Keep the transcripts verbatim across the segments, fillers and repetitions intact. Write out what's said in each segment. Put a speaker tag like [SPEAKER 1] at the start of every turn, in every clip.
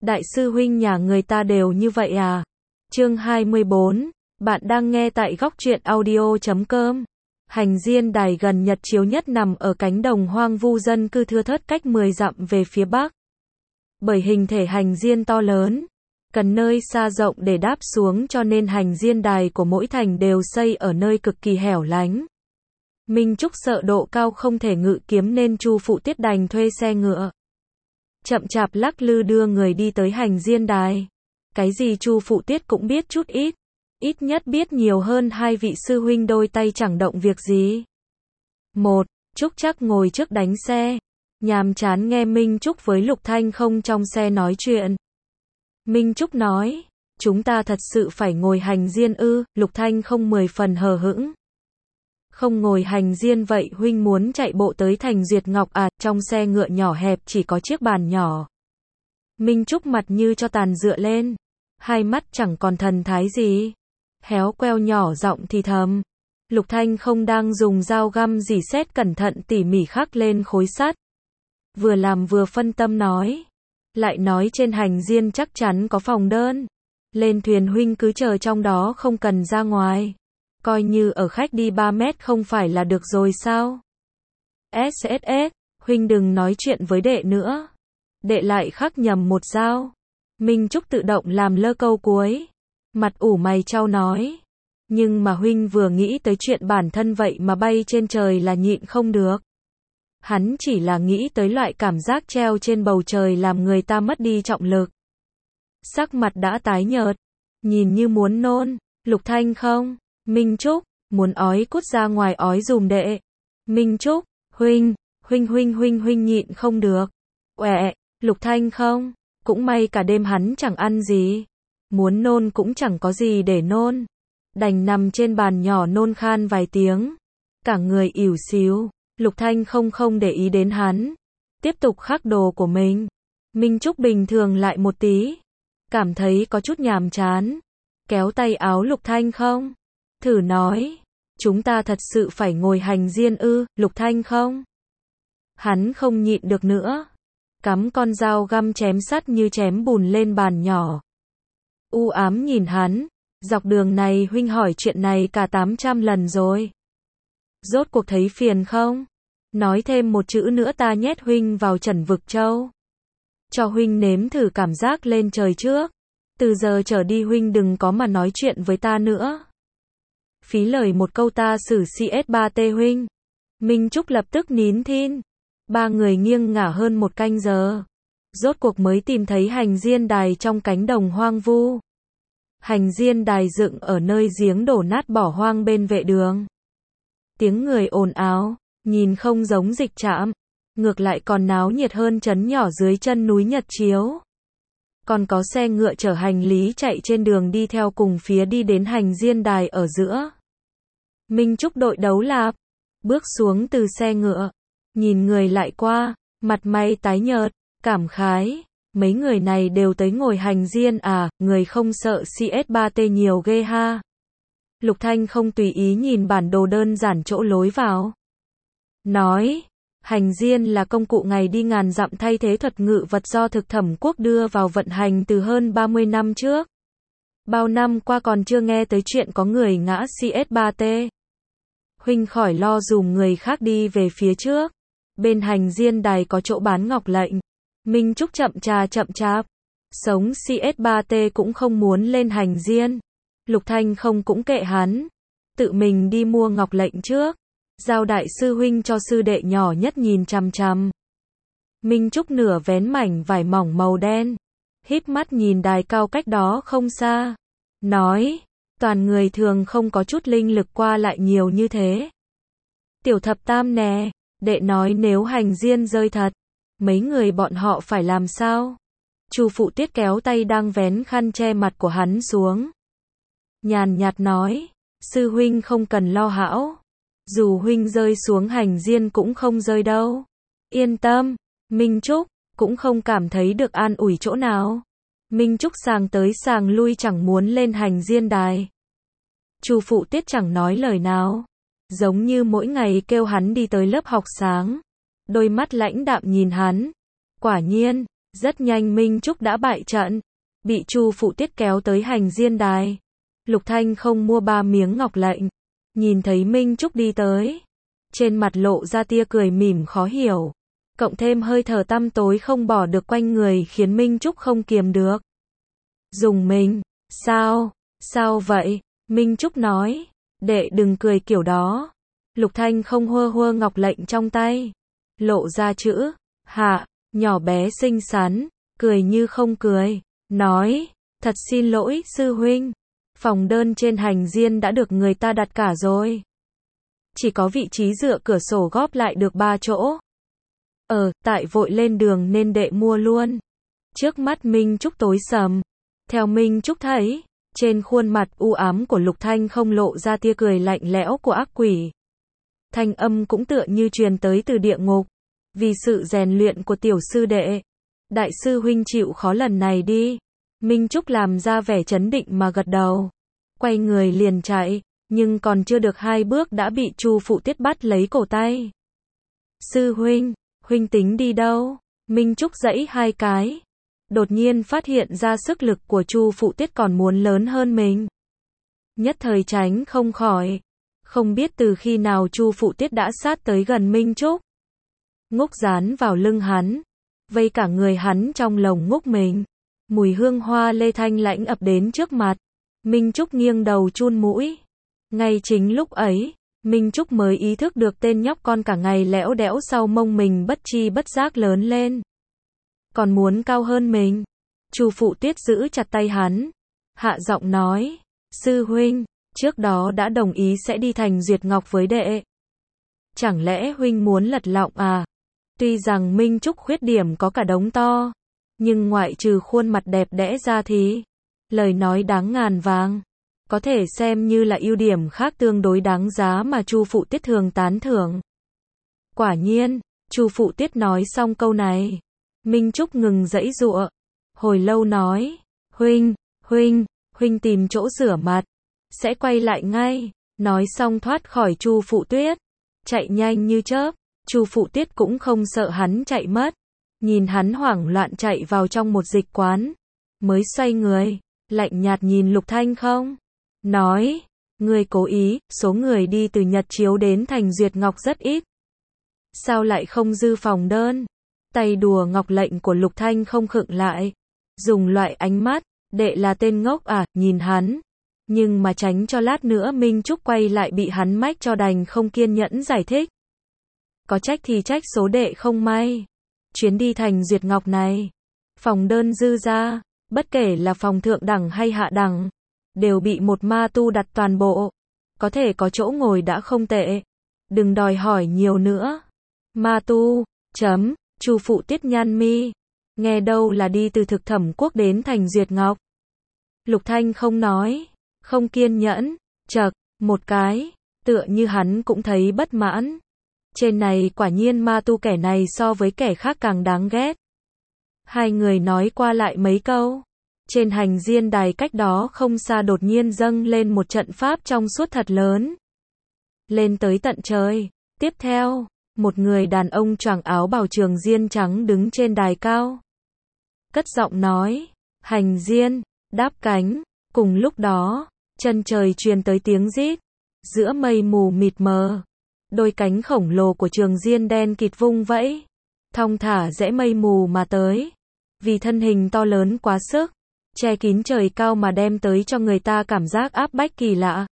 [SPEAKER 1] Đại sư huynh nhà người ta đều như vậy à? Chương hai mươi bốn, bạn đang nghe tại góc truyện audio chấm com. Hành diên đài gần Nhật Chiếu nhất nằm ở cánh đồng hoang vu dân cư thưa thớt cách mười dặm về phía bắc. Bởi hình thể hành diên to lớn, cần nơi xa rộng để đáp xuống cho nên hành diên đài của mỗi thành đều xây ở nơi cực kỳ hẻo lánh. Minh Trúc sợ độ cao không thể ngự kiếm nên Chu Phụ Tiết đành thuê xe ngựa. Chậm chạp lắc lư đưa người đi tới hành diên đài. Cái gì Chu Phụ Tiết cũng biết chút ít. Ít nhất biết nhiều hơn hai vị sư huynh đôi tay chẳng động việc gì. Một, Trúc chắc ngồi trước đánh xe. Nhàm chán nghe Minh Trúc với Lục Thanh không trong xe nói chuyện. Minh Trúc nói, chúng ta thật sự phải ngồi hành diên ư? Lục Thanh không mười phần hờ hững. Không ngồi hành diên vậy huynh muốn chạy bộ tới thành Duyệt Ngọc à? Trong xe ngựa nhỏ hẹp chỉ có chiếc bàn nhỏ. Minh Trúc mặt như cho tàn dựa lên, hai mắt chẳng còn thần thái gì. Héo queo nhỏ giọng thì thầm. Lục Thanh không đang dùng dao găm dỉ sét cẩn thận tỉ mỉ khắc lên khối sắt. Vừa làm vừa phân tâm nói. Lại nói trên hành diên chắc chắn có phòng đơn. Lên thuyền huynh cứ chờ trong đó không cần ra ngoài. Coi như ở khách đi ba mét không phải là được rồi sao? ét ét ét, huynh đừng nói chuyện với đệ nữa. Đệ lại khắc nhầm một dao. Minh Trúc tự động làm lơ câu cuối. Mặt ủ mày chau nói. Nhưng mà huynh vừa nghĩ tới chuyện bản thân vậy mà bay trên trời là nhịn không được. Hắn chỉ là nghĩ tới loại cảm giác treo trên bầu trời làm người ta mất đi trọng lực. Sắc mặt đã tái nhợt, nhìn như muốn nôn. Lục Thanh không? Minh Trúc, muốn ói cút ra ngoài ói dùm đệ. Minh Trúc, huynh, huynh huynh huynh huynh nhịn không được. Quẹ, Lục Thanh không? Cũng may cả đêm hắn chẳng ăn gì. Muốn nôn cũng chẳng có gì để nôn. Đành nằm trên bàn nhỏ nôn khan vài tiếng. Cả người ỉu xìu. Lục Thanh không không để ý đến hắn. Tiếp tục khắc đồ của mình. Minh Trúc bình thường lại một tí. Cảm thấy có chút nhàm chán. Kéo tay áo Lục Thanh không? Thử nói. Chúng ta thật sự phải ngồi hành diên ư? Lục Thanh không? Hắn không nhịn được nữa. Cắm con dao găm chém sắt như chém bùn lên bàn nhỏ. U ám nhìn hắn. Dọc đường này huynh hỏi chuyện này cả tám trăm lần rồi. Rốt cuộc thấy phiền không? Nói thêm một chữ nữa ta nhét huynh vào Trần Vực Châu. Cho huynh nếm thử cảm giác lên trời trước. Từ giờ trở đi huynh đừng có mà nói chuyện với ta nữa. Phí lời một câu ta xử xê ét ba tê huynh. Minh Trúc lập tức nín thinh. Ba người nghiêng ngả hơn một canh giờ. Rốt cuộc mới tìm thấy hành diên đài trong cánh đồng hoang vu. Hành diên đài dựng ở nơi giếng đổ nát bỏ hoang bên vệ đường. Tiếng người ồn ào, nhìn không giống dịch trạm. Ngược lại còn náo nhiệt hơn trấn nhỏ dưới chân núi Nhật Chiếu. Còn có xe ngựa chở hành lý chạy trên đường đi theo cùng phía đi đến hành diên đài ở giữa. Minh Trúc đội đấu lạp, bước xuống từ xe ngựa, nhìn người lại qua, mặt mày tái nhợt, cảm khái, mấy người này đều tới ngồi hành diên à, người không sợ xê ét ba tê nhiều ghê ha. Lục Thanh không tùy ý nhìn bản đồ đơn giản chỗ lối vào. Nói, hành diên là công cụ ngày đi ngàn dặm thay thế thuật ngự vật do Thực Thẩm Quốc đưa vào vận hành từ hơn ba mươi năm trước. Bao năm qua còn chưa nghe tới chuyện có người ngã xê ét ba tê. Huynh khỏi lo dùm người khác đi về phía trước. Bên hành diên đài có chỗ bán ngọc lệnh. Minh Trúc chậm chà chậm chạp. Sống xê ét ba tê cũng không muốn lên hành diên. Lục Thanh không cũng kệ hắn. Tự mình đi mua ngọc lệnh trước. Giao đại sư huynh cho sư đệ nhỏ nhất nhìn chằm chằm. Minh Trúc nửa vén mảnh vải mỏng màu đen. Híp mắt nhìn đài cao cách đó không xa. Nói, toàn người thường không có chút linh lực qua lại nhiều như thế. Tiểu thập tam nè, đệ nói nếu hành diên rơi thật, mấy người bọn họ phải làm sao? Chu Phụ Tiết kéo tay đang vén khăn che mặt của hắn xuống. Nhàn nhạt nói, sư huynh không cần lo hão. Dù huynh rơi xuống hành diên cũng không rơi đâu. Yên tâm, Minh Trúc, cũng không cảm thấy được an ủi chỗ nào. Minh Trúc sàng tới sàng lui chẳng muốn lên hành diên đài. Chu Phụ Tiết chẳng nói lời nào. Giống như mỗi ngày kêu hắn đi tới lớp học sáng. Đôi mắt lãnh đạm nhìn hắn. Quả nhiên, Rất nhanh Minh Trúc đã bại trận, bị Chu Phụ Tiết kéo tới hành diên đài. Lục Thanh không mua ba miếng ngọc lệnh, nhìn thấy Minh Trúc đi tới, trên mặt lộ ra tia cười mỉm khó hiểu, cộng thêm hơi thở tăm tối không bỏ được quanh người khiến Minh Trúc không kiềm được. Dùng mình, sao, sao vậy? Minh Trúc nói, đệ đừng cười kiểu đó. Lục Thanh không hơ hơ ngọc lệnh trong tay, lộ ra chữ, hạ, nhỏ bé xinh xắn, cười như không cười, nói, thật xin lỗi sư huynh, phòng đơn trên hành diên đã được người ta đặt cả rồi. Chỉ có vị trí dựa cửa sổ góp lại được ba chỗ. Ờ, tại vội lên đường nên đệ mua luôn. Trước mắt Minh Trúc tối sầm. Theo Minh Trúc thấy, trên khuôn mặt u ám của Lục Thanh không lộ ra tia cười lạnh lẽo của ác quỷ. Thanh âm cũng tựa như truyền tới từ địa ngục. Vì sự rèn luyện của tiểu sư đệ, đại sư huynh chịu khó lần này đi. Minh Trúc làm ra vẻ chấn định mà gật đầu. Quay người liền chạy, nhưng còn chưa được hai bước đã bị Chu Phụ Tiết bắt lấy cổ tay. Sư huynh, huynh tính đi đâu? Minh Trúc giãy hai cái. Đột nhiên phát hiện ra sức lực của Chu Phụ Tiết còn muốn lớn hơn mình. Nhất thời tránh không khỏi. Không biết từ khi nào Chu Phụ Tiết đã sát tới gần Minh Trúc. Ngúc dán vào lưng hắn, vây cả người hắn trong lồng ngúc mình. Mùi hương hoa lê thanh lãnh ập đến trước mặt. Minh Trúc nghiêng đầu chun mũi. Ngay chính lúc ấy, Minh Trúc mới ý thức được tên nhóc con cả ngày lẽo đẽo sau mông mình bất chi bất giác lớn lên. Còn muốn cao hơn mình. Chu Phụ Tiết giữ chặt tay hắn, hạ giọng nói, sư huynh, trước đó đã đồng ý sẽ đi thành Duyệt Ngọc với đệ. Chẳng lẽ huynh muốn lật lọng à? Tuy rằng Minh Trúc khuyết điểm có cả đống to, nhưng ngoại trừ khuôn mặt đẹp đẽ ra thì, lời nói đáng ngàn vàng, có thể xem như là ưu điểm khác tương đối đáng giá mà Chu Phụ Tiết thường tán thưởng. Quả nhiên, Chu Phụ Tiết nói xong câu này, Minh Trúc ngừng giãy giụa, hồi lâu nói, huynh, huynh, huynh tìm chỗ rửa mặt, sẽ quay lại ngay. Nói xong thoát khỏi Chu Phụ Tiết, chạy nhanh như chớp. Chu Phụ Tiết cũng không sợ hắn chạy mất, nhìn hắn hoảng loạn chạy vào trong một dịch quán, mới xoay người, lạnh nhạt nhìn Lục Thanh không, nói, ngươi cố ý, số người đi từ Nhật Chiếu đến thành Duyệt Ngọc rất ít. Sao lại không dư phòng đơn? Tay đùa ngọc lệnh của Lục Thanh không khựng lại, dùng loại ánh mắt, đệ là tên ngốc à, nhìn hắn. Nhưng mà tránh cho lát nữa Minh Trúc quay lại bị hắn mách cho đành không kiên nhẫn giải thích. Có trách thì trách số đệ không may. Chuyến đi thành Duyệt Ngọc này, phòng đơn dư ra, bất kể là phòng thượng đẳng hay hạ đẳng, đều bị một ma tu đặt toàn bộ. Có thể có chỗ ngồi đã không tệ. Đừng đòi hỏi nhiều nữa. Ma tu, chấm, Chu Phụ Tiết nhăn mi. Nghe đâu là đi từ Thực Thẩm Quốc đến thành Duyệt Ngọc. Lục Thanh không nói, không kiên nhẫn, chậc, một cái, tựa như hắn cũng thấy bất mãn. Trên này quả nhiên ma tu kẻ này so với kẻ khác càng đáng ghét. Hai người nói qua lại mấy câu. Trên hành diên đài cách đó không xa đột nhiên dâng lên một trận pháp trong suốt thật lớn. Lên tới tận trời. Tiếp theo, một người đàn ông choàng áo bào trường diên trắng đứng trên đài cao. Cất giọng nói, hành diên, đáp cánh. Cùng lúc đó, chân trời truyền tới tiếng rít. Giữa mây mù mịt mờ, đôi cánh khổng lồ của trường diên đen kịt vung vẫy, thong thả rẽ mây mù mà tới. Vì thân hình to lớn quá sức, che kín trời cao mà đem tới cho người ta cảm giác áp bách kỳ lạ.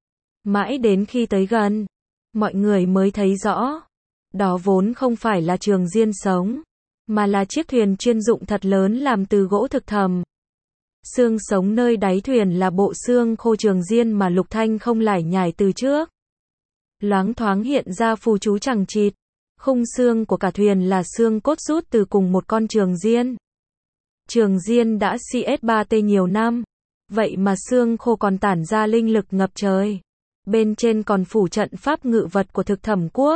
[SPEAKER 1] Mãi đến khi tới gần, mọi người mới thấy rõ, đó vốn không phải là trường diên sống, mà là chiếc thuyền chuyên dụng thật lớn làm từ gỗ thực thầm. Xương sống nơi đáy thuyền là bộ xương khô trường diên mà Lục Thanh không lải nhải từ trước. Loáng thoáng hiện ra phù chú chằng chịt. Khung xương của cả thuyền là xương cốt rút từ cùng một con trường diên. Trường diên đã xê ét ba tê nhiều năm, vậy mà xương khô còn tản ra linh lực ngập trời. Bên trên còn phủ trận pháp ngự vật của Thực Thẩm Quốc.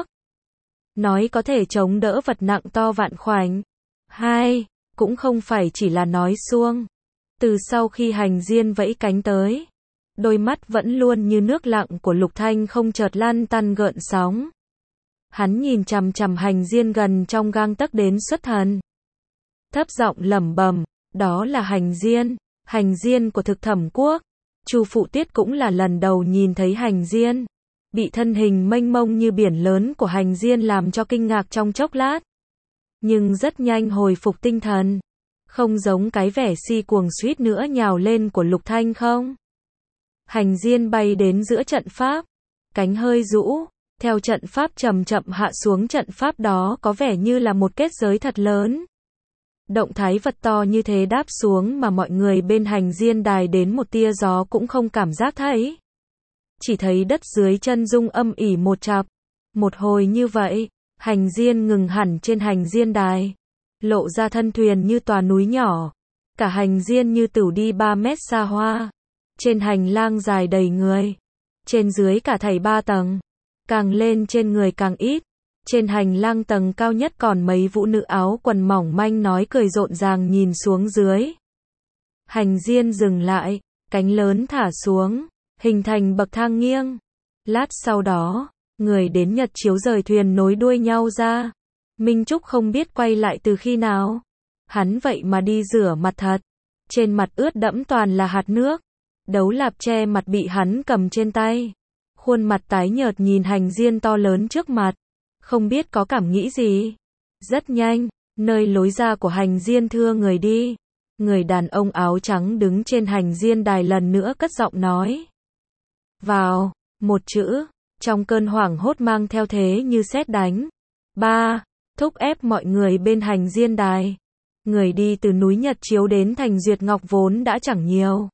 [SPEAKER 1] Nói có thể chống đỡ vật nặng to vạn khoảnh. Hai, cũng không phải chỉ là nói suông. Từ sau khi hành diên vẫy cánh tới, đôi mắt vẫn luôn như nước lặng của Lục Thanh không chợt lăn tăn gợn sóng. Hắn nhìn chằm chằm hành diên gần trong gang tấc đến xuất thần. thấp giọng lẩm bẩm, đó là hành diên, hành diên của Thực Thẩm Quốc. Chu Phụ Tiết cũng là lần đầu nhìn thấy hành diên, bị thân hình mênh mông như biển lớn của hành diên làm cho kinh ngạc trong chốc lát. Nhưng rất nhanh hồi phục tinh thần, không giống cái vẻ si cuồng suýt nữa nhào lên của Lục Thanh không. Hành diên bay đến giữa trận pháp, cánh hơi rũ, theo trận pháp chậm chậm hạ xuống. Trận pháp đó có vẻ như là một kết giới thật lớn. Động thái vật to như thế đáp xuống mà mọi người bên hành diên đài đến một tia gió cũng không cảm giác thấy. Chỉ thấy đất dưới chân rung âm ỉ một chập. Một hồi như vậy, hành diên ngừng hẳn trên hành diên đài, lộ ra thân thuyền như tòa núi nhỏ. Cả hành diên như tửu đi ba mét xa hoa. Trên hành lang dài đầy người. Trên dưới cả thảy ba tầng. Càng lên trên người càng ít. Trên hành lang tầng cao nhất còn mấy vũ nữ áo quần mỏng manh nói cười rộn ràng nhìn xuống dưới. Hành diên dừng lại, cánh lớn thả xuống, hình thành bậc thang nghiêng. Lát sau đó, người đến nhật chiếu rời thuyền nối đuôi nhau ra. Minh Trúc không biết quay lại từ khi nào. Hắn vậy mà đi rửa mặt thật. Trên mặt ướt đẫm toàn là hạt nước. Đấu lạp che mặt bị hắn cầm trên tay. Khuôn mặt tái nhợt nhìn hành diên to lớn trước mặt. Không biết có cảm nghĩ gì. Rất nhanh, nơi lối ra của hành diên thưa người đi. Người đàn ông áo trắng đứng trên hành diên đài lần nữa cất giọng nói. Vào, một chữ, trong cơn hoảng hốt mang theo thế như sét đánh. Ba, thúc ép mọi người bên hành diên đài. Người đi từ núi Nhật Chiếu đến thành Duyệt Ngọc vốn đã chẳng nhiều.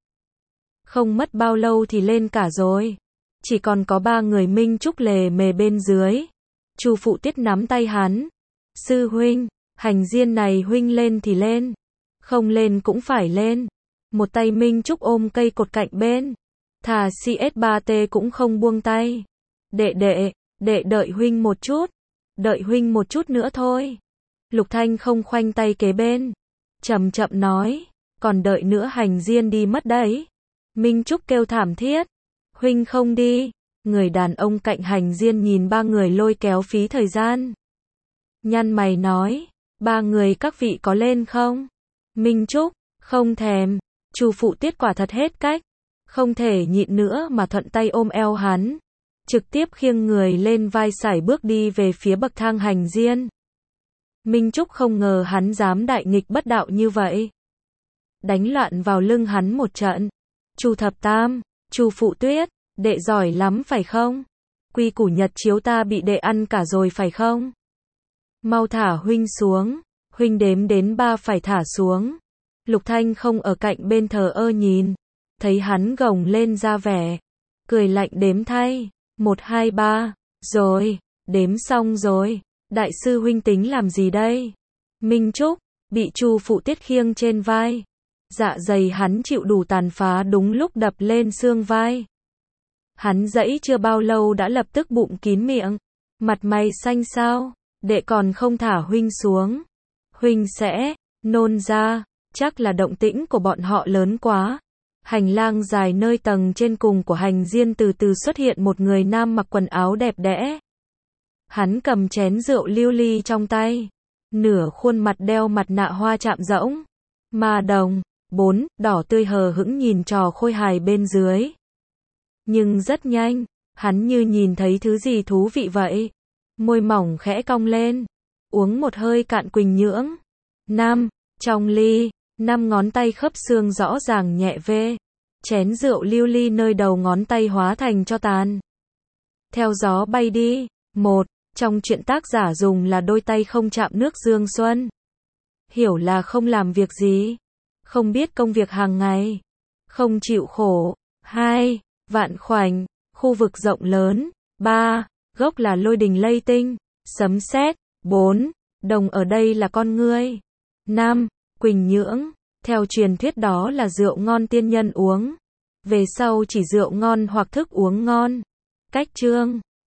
[SPEAKER 1] Không mất bao lâu thì lên cả rồi. Chỉ còn có ba người. Minh Trúc lề mề bên dưới. Chu Phụ Tiết nắm tay hắn. Sư huynh, hành diên này huynh lên thì lên. Không lên cũng phải lên. Một tay Minh Trúc ôm cây cột cạnh bên. Thà xê ét ba tê cũng không buông tay. Đệ đệ, đệ đợi huynh một chút. Đợi huynh một chút nữa thôi. Lục Thanh không khoanh tay kế bên. Chậm chậm nói. Còn đợi nữa hành diên đi mất đấy. Minh Trúc kêu thảm thiết. Huynh không đi. Người đàn ông cạnh hành diên nhìn ba người lôi kéo phí thời gian. Nhăn mày nói. Ba người các vị có lên không? Minh Trúc, không thèm. Chu Phụ Tiết quả thật hết cách. Không thể nhịn nữa mà thuận tay ôm eo hắn. Trực tiếp khiêng người lên vai sải bước đi về phía bậc thang hành diên. Minh Trúc không ngờ hắn dám đại nghịch bất đạo như vậy. Đánh loạn vào lưng hắn một trận. Chu Thập Tam, Chu Phụ Tuyết, đệ giỏi lắm phải không? Quy củ Nhật Chiếu ta bị đệ ăn cả rồi phải không? Mau thả huynh xuống, huynh đếm đến ba phải thả xuống. Lục Thanh không ở cạnh bên thờ ơ nhìn, thấy hắn gồng lên ra vẻ, cười lạnh đếm thay, một hai ba, rồi, đếm xong rồi, đại sư huynh tính làm gì đây? Minh Trúc, bị Chu Phụ Tiết khiêng trên vai, dạ dày hắn chịu đủ tàn phá đúng lúc đập lên xương vai. Hắn dãy chưa bao lâu đã lập tức bụng kín miệng, mặt mày xanh xao, đệ còn không thả huynh xuống. Huynh sẽ nôn ra, chắc là động tĩnh của bọn họ lớn quá. Hành lang dài nơi tầng trên cùng của hành diên từ từ xuất hiện một người nam mặc quần áo đẹp đẽ. Hắn cầm chén rượu lưu ly trong tay, nửa khuôn mặt đeo mặt nạ hoa chạm rỗng. Ma đồng, bốn, đỏ tươi hờ hững nhìn trò khôi hài bên dưới. Nhưng rất nhanh, hắn như nhìn thấy thứ gì thú vị vậy. Môi mỏng khẽ cong lên, uống một hơi cạn quỳnh nhưỡng. Năm, trong ly, năm ngón tay khớp xương rõ ràng nhẹ vê. Chén rượu lưu ly nơi đầu ngón tay hóa thành tro tàn. Theo gió bay đi. Một, trong chuyện tác giả dùng là đôi tay không chạm nước dương xuân. Hiểu là không làm việc gì. Không biết công việc hàng ngày. Không chịu khổ. Hai, vạn khoảnh, khu vực rộng lớn. Ba, gốc là lôi đình lây tinh, sấm sét. Bốn, đồng ở đây là con ngươi. Năm, quỳnh nhưỡng, theo truyền thuyết đó là rượu ngon tiên nhân uống. Về sau chỉ rượu ngon hoặc thức uống ngon. Cách chương